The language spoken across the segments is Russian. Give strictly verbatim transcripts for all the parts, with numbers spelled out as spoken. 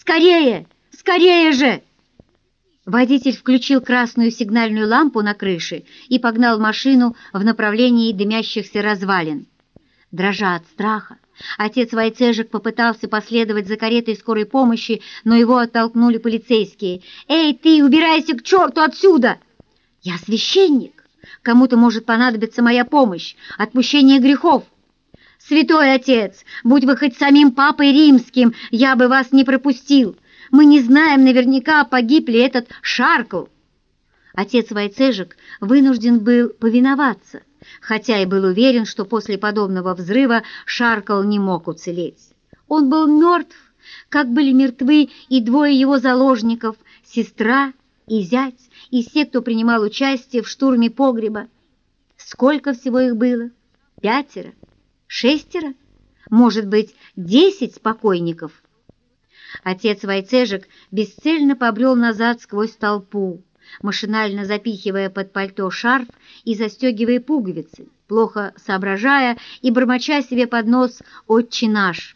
Скорее! Скорее же!» Водитель включил красную сигнальную лампу на крыше и погнал машину в направлении дымящихся развалин. Дрожа от страха, отец Войцежек попытался последовать за каретой скорой помощи, но его оттолкнули полицейские. «Эй, ты, убирайся к черту отсюда!» «Я священник! Кому-то может понадобиться моя помощь, отпущение грехов!» «Святой отец, будь вы хоть самим папой римским, я бы вас не пропустил! Мы не знаем наверняка, погиб ли этот Шаркл!» Отец Войцежек вынужден был повиноваться, хотя и был уверен, что после подобного взрыва Шаркл не мог уцелеть. Он был мертв, как были мертвы и двое его заложников, сестра и зять, и все, кто принимал участие в штурме погреба. Сколько всего их было? Пятеро? Шестеро? Может быть, десять покойников? Отец Войцежек бесцельно побрел назад сквозь толпу, машинально запихивая под пальто шарф и застегивая пуговицы, плохо соображая и бормоча себе под нос «Отче наш».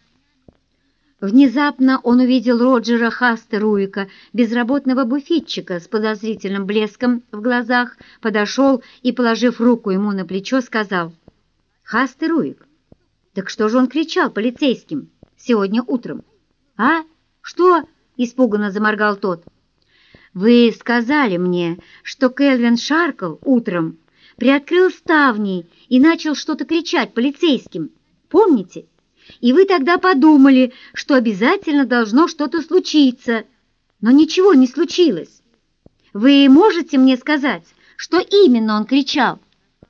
Внезапно он увидел Роджера Хастеруика, безработного буфетчика с подозрительным блеском в глазах, подошел и, положив руку ему на плечо, сказал: «Хастеруик, так что же он кричал полицейским сегодня утром?» «А? Что?» — испуганно заморгал тот. «Вы сказали мне, что Келвин Шаркл утром приоткрыл ставни и начал что-то кричать полицейским. Помните? И вы тогда подумали, что обязательно должно что-то случиться, но ничего не случилось. Вы можете мне сказать, что именно он кричал?»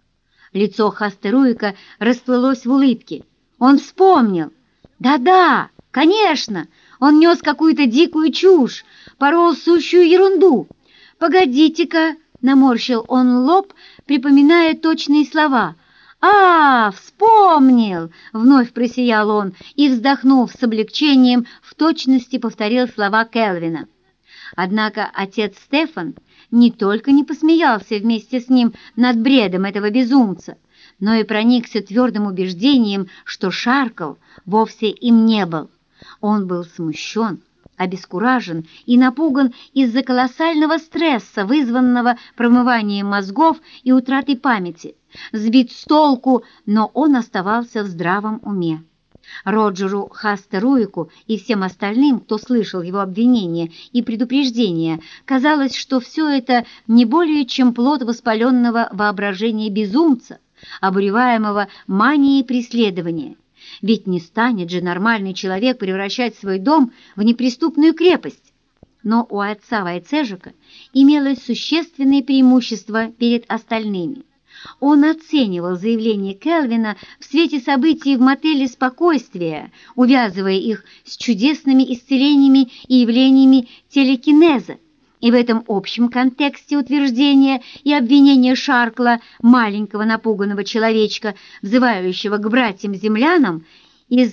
Лицо Хастеруика расплылось в улыбке. Он вспомнил. «Да-да, конечно, он нес какую-то дикую чушь, порол сущую ерунду. Погодите-ка!» — наморщил он лоб, припоминая точные слова. «А, вспомнил!» — вновь просиял он и, вздохнув с облегчением, в точности повторил слова Келвина. Однако отец Стефан не только не посмеялся вместе с ним над бредом этого безумца, но и проникся твердым убеждением, что Шаркл вовсе им не был. Он был смущен, обескуражен и напуган из-за колоссального стресса, вызванного промыванием мозгов и утратой памяти, сбит с толку, но он оставался в здравом уме. Роджеру Хастеруику и всем остальным, кто слышал его обвинения и предупреждения, казалось, что все это не более чем плод воспаленного воображения безумца, обуреваемого манией преследования. Ведь не станет же нормальный человек превращать свой дом в неприступную крепость. Но у отца Войцежека имелось существенное преимущество перед остальными. Он оценивал заявление Келвина в свете событий в мотеле «Спокойствие», увязывая их с чудесными исцелениями и явлениями телекинеза. И в этом общем контексте утверждения и обвинения Шаркла, маленького напуганного человечка, взывающего к братьям-землянам из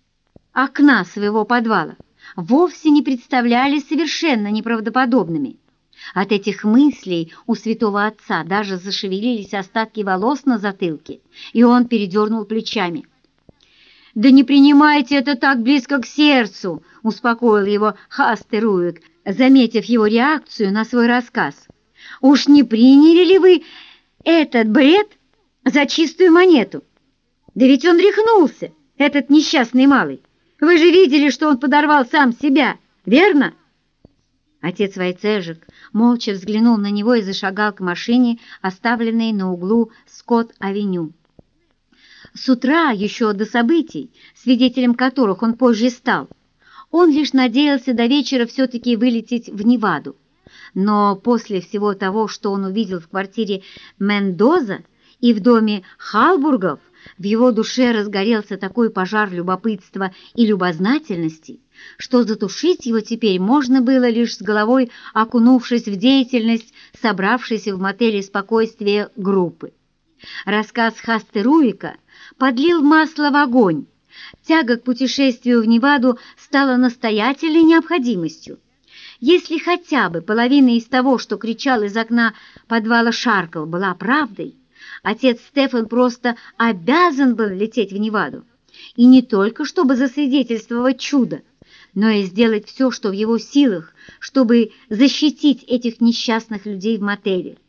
окна своего подвала, вовсе не представлялись совершенно неправдоподобными. От этих мыслей у святого отца даже зашевелились остатки волос на затылке, и он передернул плечами. «Да не принимайте это так близко к сердцу!» — успокоил его Хастеруик, заметив его реакцию на свой рассказ. «Уж не приняли ли вы этот бред за чистую монету? Да ведь он рехнулся, этот несчастный малый. Вы же видели, что он подорвал сам себя, верно?» Отец Войцежек молча взглянул на него и зашагал к машине, оставленной на углу Скотт-авеню. С утра, еще до событий, свидетелем которых он позже стал, он лишь надеялся до вечера все-таки вылететь в Неваду. Но после всего того, что он увидел в квартире Мендоза и в доме Халбургов, в его душе разгорелся такой пожар любопытства и любознательности, что затушить его теперь можно было лишь с головой окунувшись в деятельность собравшейся в мотеле «Спокойствие» группы. Рассказ Хастеруика подлил масло в огонь. Тяга к путешествию в Неваду стала настоятельной необходимостью. Если хотя бы половина из того, что кричал из окна подвала Шаркл, была правдой, отец Стефан просто обязан был лететь в Неваду. И не только чтобы засвидетельствовать чудо, но и сделать все, что в его силах, чтобы защитить этих несчастных людей в мотеле.